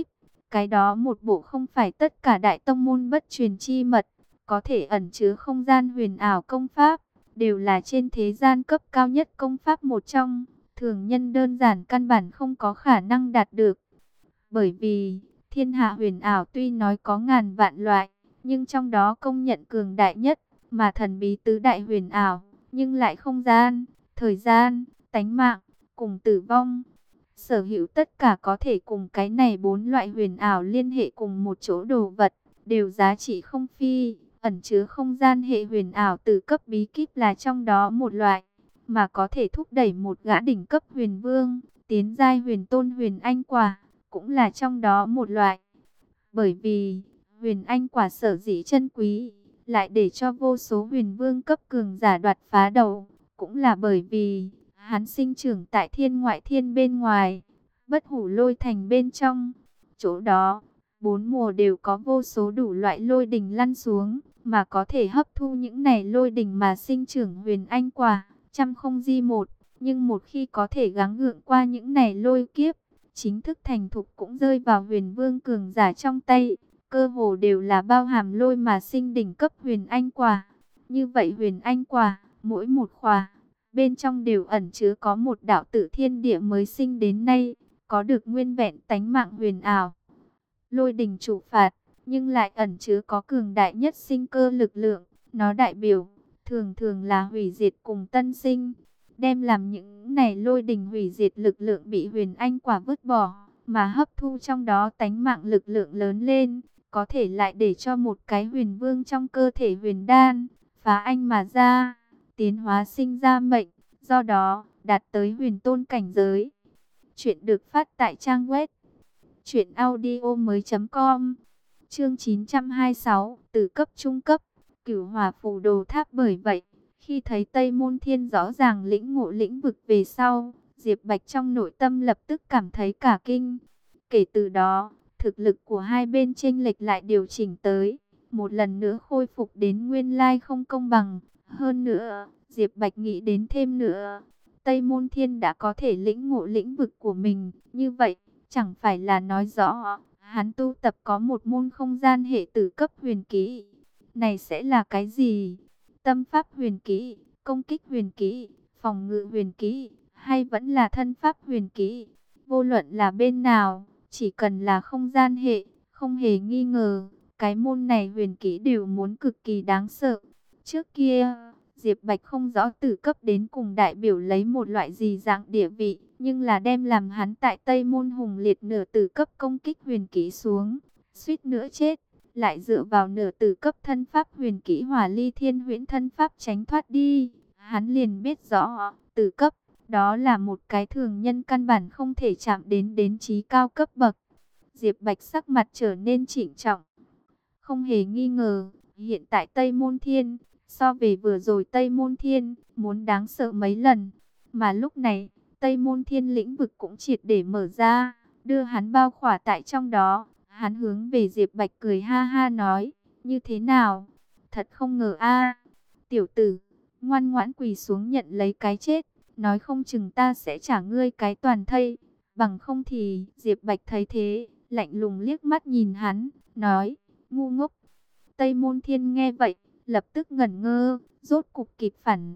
Speaker 1: Cái đó một bộ không phải tất cả đại tông môn bất truyền chi mật, có thể ẩn chứa không gian huyền ảo công pháp, đều là trên thế gian cấp cao nhất công pháp một trong, thường nhân đơn giản căn bản không có khả năng đạt được. Bởi vì, thiên hạ huyền ảo tuy nói có ngàn vạn loại, nhưng trong đó công nhận cường đại nhất, mà thần bí tứ đại huyền ảo, nhưng lại không gian, thời gian, tánh mạng, cùng tử vong. Sở hữu tất cả có thể cùng cái này bốn loại huyền ảo liên hệ cùng một chỗ đồ vật, đều giá trị không phi, ẩn chứa không gian hệ huyền ảo từ cấp bí kíp là trong đó một loại, mà có thể thúc đẩy một gã đỉnh cấp huyền vương, tiến giai huyền tôn huyền anh quả, cũng là trong đó một loại. Bởi vì, huyền anh quả sở dĩ chân quý, lại để cho vô số huyền vương cấp cường giả đoạt phá đầu, cũng là bởi vì, hắn sinh trưởng tại thiên ngoại thiên bên ngoài, bất hủ lôi thành bên trong. Chỗ đó, bốn mùa đều có vô số đủ loại lôi đình lăn xuống, mà có thể hấp thu những này lôi đình mà sinh trưởng huyền anh quả, trăm không di một. Nhưng một khi có thể gắng gượng qua những này lôi kiếp, chính thức thành thục cũng rơi vào huyền vương cường giả trong tay, cơ hồ đều là bao hàm lôi mà sinh đỉnh cấp huyền anh quả. Như vậy huyền anh quả, mỗi một khỏa, bên trong đều ẩn chứa có một đạo tử thiên địa mới sinh đến nay, có được nguyên vẹn tánh mạng huyền ảo. Lôi đình chủ phạt, nhưng lại ẩn chứa có cường đại nhất sinh cơ lực lượng, nó đại biểu, thường thường là hủy diệt cùng tân sinh. Đem làm những này lôi đình hủy diệt lực lượng bị huyền anh quả vứt bỏ, mà hấp thu trong đó tánh mạng lực lượng lớn lên, có thể lại để cho một cái huyền vương trong cơ thể huyền đan, phá anh mà ra, tiến hóa sinh ra mệnh, do đó đạt tới huyền tôn cảnh giới. Chuyện được phát tại trang web truyệnaudiomoi.com. Chương 926, từ cấp trung cấp, Cửu Hỏa Phù Đồ Tháp. Bởi vậy, khi thấy Tây Môn Thiên rõ ràng lĩnh ngộ lĩnh vực về sau, Diệp Bạch trong nội tâm lập tức cảm thấy cả kinh. Kể từ đó, thực lực của hai bên chênh lệch lại điều chỉnh tới, một lần nữa khôi phục đến nguyên lai không công bằng. Hơn nữa, Diệp Bạch nghĩ đến thêm nữa, Tây Môn Thiên đã có thể lĩnh ngộ lĩnh vực của mình, như vậy, chẳng phải là nói rõ, hắn tu tập có một môn không gian hệ tử cấp huyền kỹ. Này sẽ là cái gì? Tâm pháp huyền kỹ, công kích huyền kỹ, phòng ngự huyền kỹ, hay vẫn là thân pháp huyền kỹ? Vô luận là bên nào, chỉ cần là không gian hệ, không hề nghi ngờ, cái môn này huyền kỹ đều muốn cực kỳ đáng sợ. Trước kia, Diệp Bạch không rõ tử cấp đến cùng đại biểu lấy một loại gì dạng địa vị, nhưng là đem làm hắn tại Tây Môn Hùng liệt nửa tử cấp công kích huyền kỹ xuống, suýt nữa chết, lại dựa vào nửa tử cấp thân pháp huyền kỹ Hỏa Ly Thiên Huyễn thân pháp tránh thoát đi. Hắn liền biết rõ, tử cấp, đó là một cái thường nhân căn bản không thể chạm đến trí cao cấp bậc. Diệp Bạch sắc mặt trở nên trịnh trọng. Không hề nghi ngờ, hiện tại Tây Môn Thiên, so về vừa rồi Tây Môn Thiên, muốn đáng sợ mấy lần. Mà lúc này, Tây Môn Thiên lĩnh vực cũng triệt để mở ra, đưa hắn bao khỏa tại trong đó. Hắn hướng về Diệp Bạch cười ha ha nói, như thế nào? Thật không ngờ a, tiểu tử, ngoan ngoãn quỳ xuống nhận lấy cái chết, nói không chừng ta sẽ trả ngươi cái toàn thây. Bằng không thì, Diệp Bạch thấy thế, lạnh lùng liếc mắt nhìn hắn, nói, ngu ngốc. Tây Môn Thiên nghe vậy, lập tức ngẩn ngơ, rốt cục kịp phản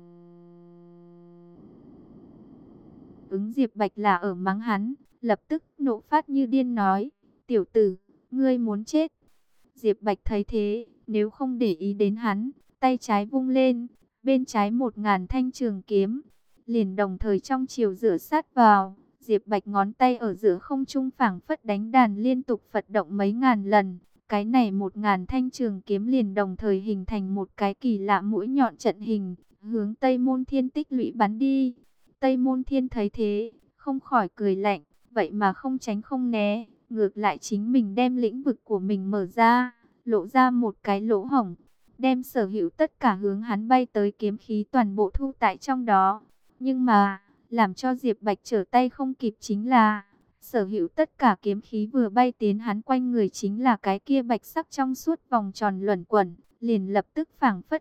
Speaker 1: ứng Diệp Bạch là ở mắng hắn, lập tức nộ phát như điên nói, tiểu tử, ngươi muốn chết. Diệp Bạch thấy thế, nếu không để ý đến hắn, tay trái vung lên, bên trái 1000 thanh trường kiếm, liền đồng thời trong chiều rửa sát vào. Diệp Bạch ngón tay ở giữa không trung phảng phất đánh đàn liên tục phật động mấy ngàn lần. Cái này 1000 thanh trường kiếm liền đồng thời hình thành một cái kỳ lạ mũi nhọn trận hình, hướng Tây Môn Thiên tích lũy bắn đi. Tây Môn Thiên thấy thế, không khỏi cười lạnh, vậy mà không tránh không né, ngược lại chính mình đem lĩnh vực của mình mở ra, lộ ra một cái lỗ hổng, đem sở hữu tất cả hướng hắn bay tới kiếm khí toàn bộ thu tại trong đó. Nhưng mà, làm cho Diệp Bạch trở tay không kịp chính là, sở hữu tất cả kiếm khí vừa bay tiến hắn quanh người chính là cái kia bạch sắc trong suốt vòng tròn luẩn quẩn, liền lập tức phảng phất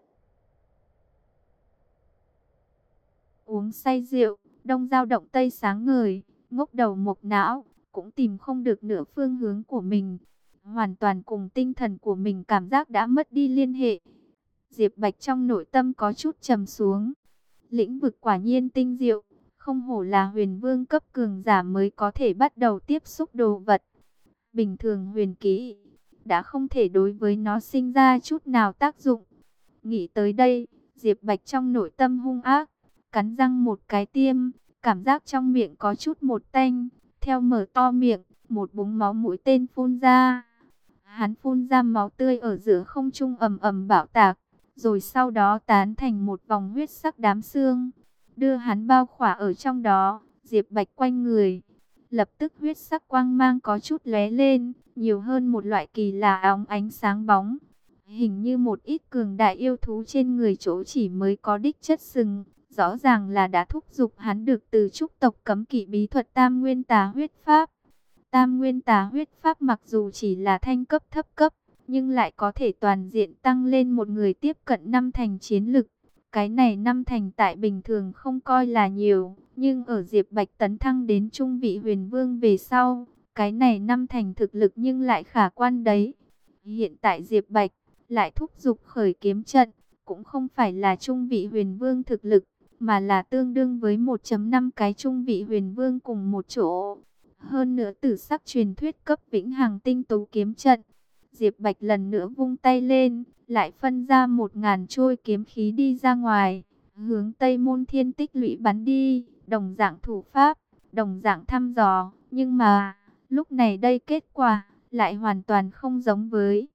Speaker 1: uống say rượu, đông dao động tây sáng ngời, ngốc đầu mộc não, cũng tìm không được nửa phương hướng của mình. Hoàn toàn cùng tinh thần của mình cảm giác đã mất đi liên hệ. Diệp Bạch trong nội tâm có chút trầm xuống. Lĩnh vực quả nhiên tinh diệu, không hổ là huyền vương cấp cường giả mới có thể bắt đầu tiếp xúc đồ vật. Bình thường huyền kỹ đã không thể đối với nó sinh ra chút nào tác dụng. Nghĩ tới đây, Diệp Bạch trong nội tâm hung ác, cắn răng một cái tiêm, cảm giác trong miệng có chút một tanh, theo mở to miệng, một búng máu mũi tên phun ra. Hắn phun ra máu tươi ở giữa không trung ầm ầm bạo tạc, rồi sau đó tán thành một vòng huyết sắc đám xương, đưa hắn bao khỏa ở trong đó. Diệp Bạch quanh người, lập tức huyết sắc quang mang có chút lóe lên, nhiều hơn một loại kỳ lạ óng ánh sáng bóng. Hình như một ít cường đại yêu thú trên người chỗ chỉ mới có đích chất sừng, rõ ràng là đã thúc giục hắn được từ trúc tộc cấm kỵ bí thuật Tam Nguyên Tà Huyết Pháp. Tam Nguyên Tà Huyết Pháp mặc dù chỉ là thanh cấp thấp cấp, nhưng lại có thể toàn diện tăng lên một người tiếp cận 5 thành chiến lực. Cái này 5 thành tại bình thường không coi là nhiều, nhưng ở Diệp Bạch tấn thăng đến trung vị huyền vương về sau, cái này 5 thành thực lực nhưng lại khả quan đấy. Hiện tại Diệp Bạch lại thúc giục khởi kiếm trận, cũng không phải là trung vị huyền vương thực lực, mà là tương đương với 1.5 cái trung vị huyền vương cùng một chỗ. Hơn nữa tử sắc truyền thuyết cấp vĩnh hằng tinh tú kiếm trận. Diệp Bạch lần nữa vung tay lên, lại phân ra 1000 trôi kiếm khí đi ra ngoài, hướng Tây Môn Thiên tích lũy bắn đi, đồng dạng thủ pháp, đồng dạng thăm dò, nhưng mà lúc này đây kết quả lại hoàn toàn không giống với.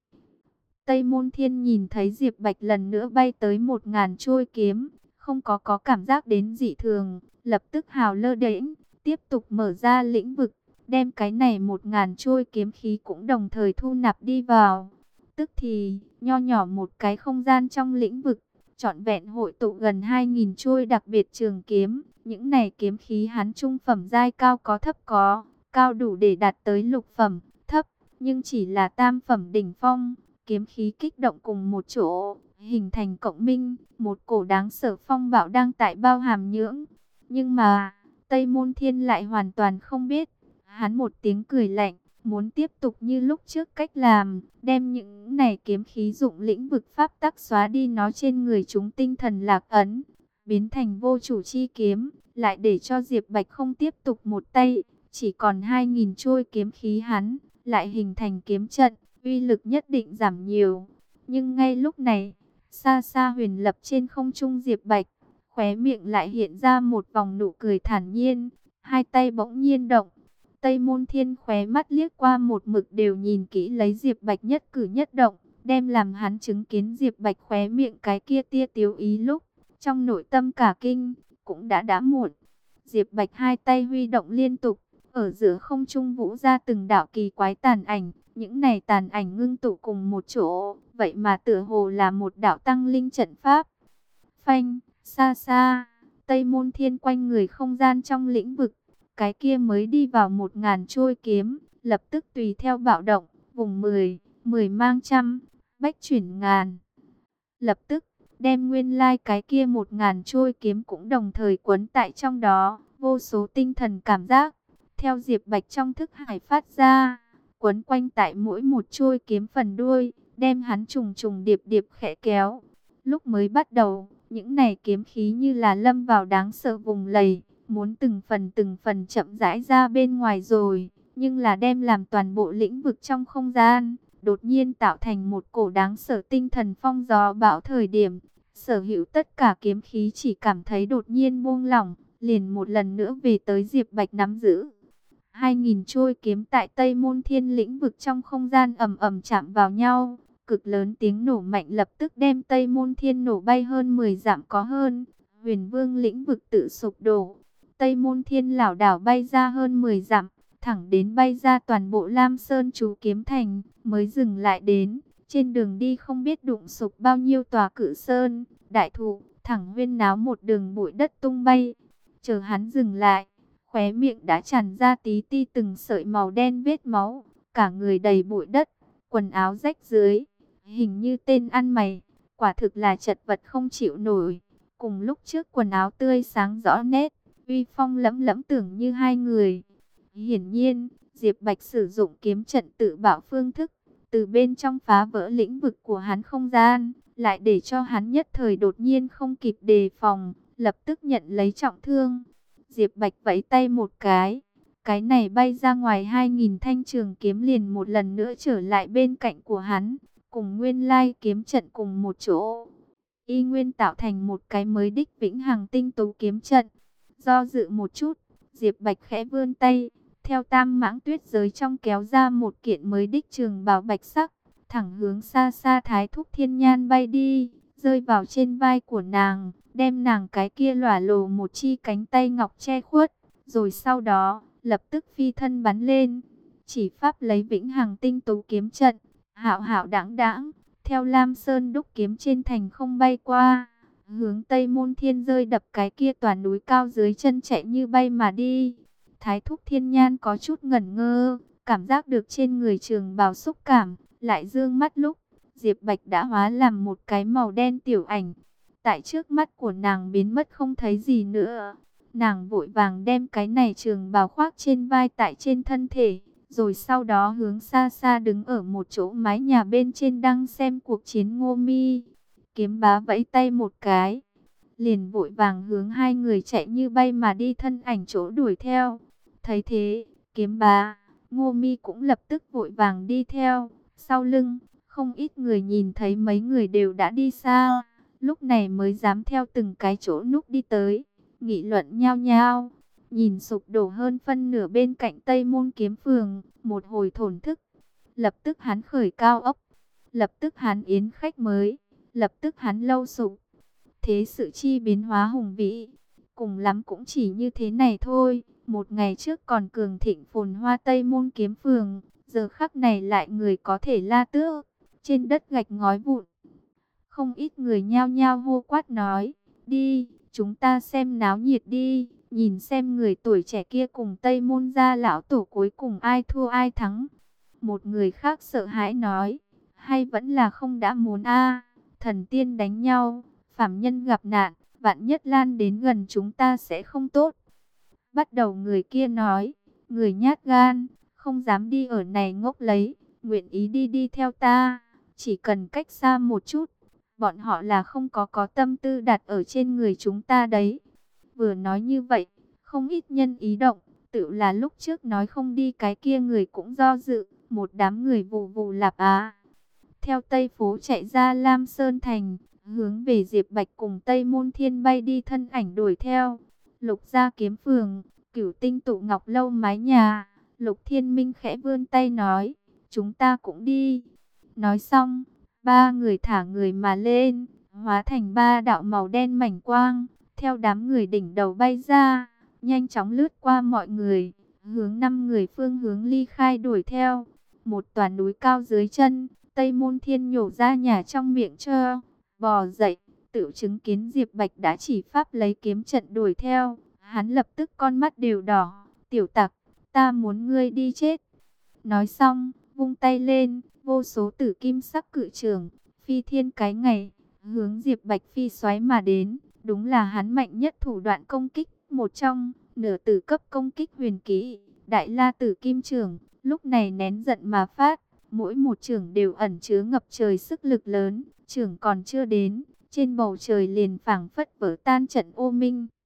Speaker 1: Tây Môn Thiên nhìn thấy Diệp Bạch lần nữa bay tới 1000 trôi kiếm, không có cảm giác đến dị thường, lập tức hào lơ đễnh, tiếp tục mở ra lĩnh vực, đem cái này 1000 trôi kiếm khí cũng đồng thời thu nạp đi vào. Tức thì, nho nhỏ một cái không gian trong lĩnh vực, trọn vẹn hội tụ gần 2000 trôi đặc biệt trường kiếm. Những này kiếm khí hắn trung phẩm giai cao có thấp có, cao đủ để đạt tới lục phẩm, thấp, nhưng chỉ là tam phẩm đỉnh phong. Kiếm khí kích động cùng một chỗ, hình thành cộng minh, một cổ đáng sợ phong bạo đang tại bao hàm nhưỡng. Nhưng mà, Tây Môn Thiên lại hoàn toàn không biết. Hắn một tiếng cười lạnh, muốn tiếp tục như lúc trước cách làm, đem những này kiếm khí dụng lĩnh vực pháp tắc xóa đi nó trên người chúng tinh thần lạc ấn, biến thành vô chủ chi kiếm, lại để cho Diệp Bạch không tiếp tục một tay, chỉ còn 2000 trôi kiếm khí hắn, lại hình thành kiếm trận, uy lực nhất định giảm nhiều. Nhưng ngay lúc này, xa xa huyền lập trên không trung Diệp Bạch, khóe miệng lại hiện ra một vòng nụ cười thản nhiên, hai tay bỗng nhiên động. Tây Môn Thiên khóe mắt liếc qua một mực đều nhìn kỹ lấy Diệp Bạch nhất cử nhất động, đem làm hắn chứng kiến Diệp Bạch khóe miệng cái kia tia tiếu ý lúc, trong nội tâm cả kinh, cũng đã muộn. Diệp Bạch hai tay huy động liên tục, ở giữa không trung vũ ra từng đạo kỳ quái tàn ảnh, những này tàn ảnh ngưng tụ cùng một chỗ, vậy mà tựa hồ là một đạo tăng linh trận pháp. Phanh, xa xa, Tây Môn Thiên quanh người không gian trong lĩnh vực, cái kia mới đi vào 1000 trôi kiếm, lập tức tùy theo bạo động, vùng 10 mang trăm, bách chuyển ngàn. Lập tức, đem nguyên lai cái kia 1000 trôi kiếm cũng đồng thời quấn tại trong đó, vô số tinh thần cảm giác, theo Diệp Bạch trong thức hải phát ra, quấn quanh tại mỗi một trôi kiếm phần đuôi, đem hắn trùng trùng điệp điệp khẽ kéo. Lúc mới bắt đầu, những này kiếm khí như là lâm vào đáng sợ vùng lầy, muốn từng phần chậm rãi ra bên ngoài rồi, nhưng là đem làm toàn bộ lĩnh vực trong không gian, đột nhiên tạo thành một cổ đáng sợ tinh thần phong gió bão thời điểm, sở hữu tất cả kiếm khí chỉ cảm thấy đột nhiên buông lỏng, liền một lần nữa về tới Diệp Bạch nắm giữ. 2000 trôi kiếm tại Tây Môn Thiên lĩnh vực trong không gian ầm ầm chạm vào nhau, cực lớn tiếng nổ mạnh lập tức đem Tây Môn Thiên nổ bay hơn 10 dặm có hơn. Huyền Vương lĩnh vực tự sụp đổ, Tây Môn Thiên lảo đảo bay ra hơn 10 dặm, thẳng đến bay ra toàn bộ Lam Sơn chú kiếm thành, mới dừng lại đến. Trên đường đi không biết đụng sụp bao nhiêu tòa cự sơn, đại thụ, thẳng huyên náo một đường bụi đất tung bay. Chờ hắn dừng lại, khóe miệng đã tràn ra tí ti từng sợi màu đen vết máu, cả người đầy bụi đất, quần áo rách rưới, hình như tên ăn mày, quả thực là chật vật không chịu nổi. Cùng lúc trước quần áo tươi sáng rõ nét, uy phong lẫm lẫm tưởng như hai người. Hiển nhiên, Diệp Bạch sử dụng kiếm trận tự bảo phương thức, từ bên trong phá vỡ lĩnh vực của hắn không gian, lại để cho hắn nhất thời đột nhiên không kịp đề phòng, lập tức nhận lấy trọng thương. Diệp Bạch vẫy tay một cái này bay ra ngoài 2000 thanh trường kiếm liền một lần nữa trở lại bên cạnh của hắn, cùng nguyên lai kiếm trận cùng một chỗ. Y nguyên tạo thành một cái mới đích vĩnh hằng tinh tú kiếm trận. Do dự một chút, Diệp Bạch khẽ vươn tay, theo tam mãng tuyết giới trong kéo ra một kiện mới đích trường bào bạch sắc, thẳng hướng xa xa Thái Thúc Thiên Nhan bay đi, rơi vào trên vai của nàng, đem nàng cái kia lỏa lồ một chi cánh tay ngọc che khuất, rồi sau đó, lập tức phi thân bắn lên, chỉ pháp lấy vĩnh hằng tinh tú kiếm trận, hạo hạo đãng đãng, theo Lam Sơn đúc kiếm trên thành không bay qua, hướng Tây Môn Thiên rơi đập cái kia tòa núi cao dưới chân chạy như bay mà đi. Thái Thúc Thiên Nhan có chút ngẩn ngơ, cảm giác được trên người trường bào xúc cảm, lại dương mắt lúc, Diệp Bạch đã hóa làm một cái màu đen tiểu ảnh, tại trước mắt của nàng biến mất không thấy gì nữa. Nàng vội vàng đem cái này trường bào khoác trên vai tại trên thân thể, rồi sau đó hướng xa xa đứng ở một chỗ mái nhà bên trên đang xem cuộc chiến Ngô Mi. Kiếm Bá vẫy tay một cái, liền vội vàng hướng hai người chạy như bay mà đi thân ảnh chỗ đuổi theo. Thấy thế, Kiếm Bá, Ngô Mi cũng lập tức vội vàng đi theo. Sau lưng, không ít người nhìn thấy mấy người đều đã đi xa, lúc này mới dám theo từng cái chỗ núp đi tới, nghị luận nhao nhao. Nhìn sụp đổ hơn phân nửa bên cạnh Tây Môn Kiếm Phường, một hồi thổn thức. Lập tức hắn khởi cao ốc, lập tức hắn yến khách mới, lập tức hắn lâu sụp. Thế sự chi biến hóa hùng vĩ, cùng lắm cũng chỉ như thế này thôi. Một ngày trước còn cường thịnh phồn hoa Tây Môn Kiếm Phường, giờ khắc này lại người có thể la tước, trên đất gạch ngói vụn. Không ít người nhao nhao hô quát nói, đi, chúng ta xem náo nhiệt đi, nhìn xem người tuổi trẻ kia cùng Tây Môn gia lão tổ cuối cùng ai thua ai thắng. Một người khác sợ hãi nói, hay vẫn là không đã muốn a, thần tiên đánh nhau, phàm nhân gặp nạn, vạn nhất lan đến gần chúng ta sẽ không tốt. Bắt đầu người kia nói, người nhát gan, không dám đi ở này ngốc lấy, nguyện ý đi đi theo ta, chỉ cần cách xa một chút. Bọn họ là không có tâm tư đặt ở trên người chúng ta đấy. Vừa nói như vậy, không ít nhân ý động, tự là lúc trước nói không đi cái kia người cũng do dự, một đám người vù vù lạp á. Theo Tây phố chạy ra Lam Sơn Thành, hướng về Diệp Bạch cùng Tây Môn Thiên bay đi thân ảnh đuổi theo. Lục Gia Kiếm Phường, Cửu Tinh Tụ Ngọc Lâu mái nhà, Lục Thiên Minh khẽ vươn tay nói, chúng ta cũng đi. Nói xong, ba người thả người mà lên, hóa thành ba đạo màu đen mảnh quang, theo đám người đỉnh đầu bay ra, nhanh chóng lướt qua mọi người, hướng 5 người phương hướng ly khai đuổi theo. Một tòa núi cao dưới chân, Tây Môn Thiên nhổ ra nhà trong miệng cho, bò dậy, tự chứng kiến Diệp Bạch đã chỉ pháp lấy kiếm trận đuổi theo, hắn lập tức con mắt đều đỏ, tiểu tặc, ta muốn ngươi đi chết. Nói xong, vung tay lên, vô số tử kim sắc cự trường, phi thiên cái ngày, hướng Diệp Bạch phi xoáy mà đến, đúng là hắn mạnh nhất thủ đoạn công kích, một trong, nửa tử cấp công kích huyền kỹ, Đại La Tử Kim Trường, lúc này nén giận mà phát, mỗi một trường đều ẩn chứa ngập trời sức lực lớn, trường còn chưa đến, trên bầu trời liền phảng phất vỡ tan trận ô minh.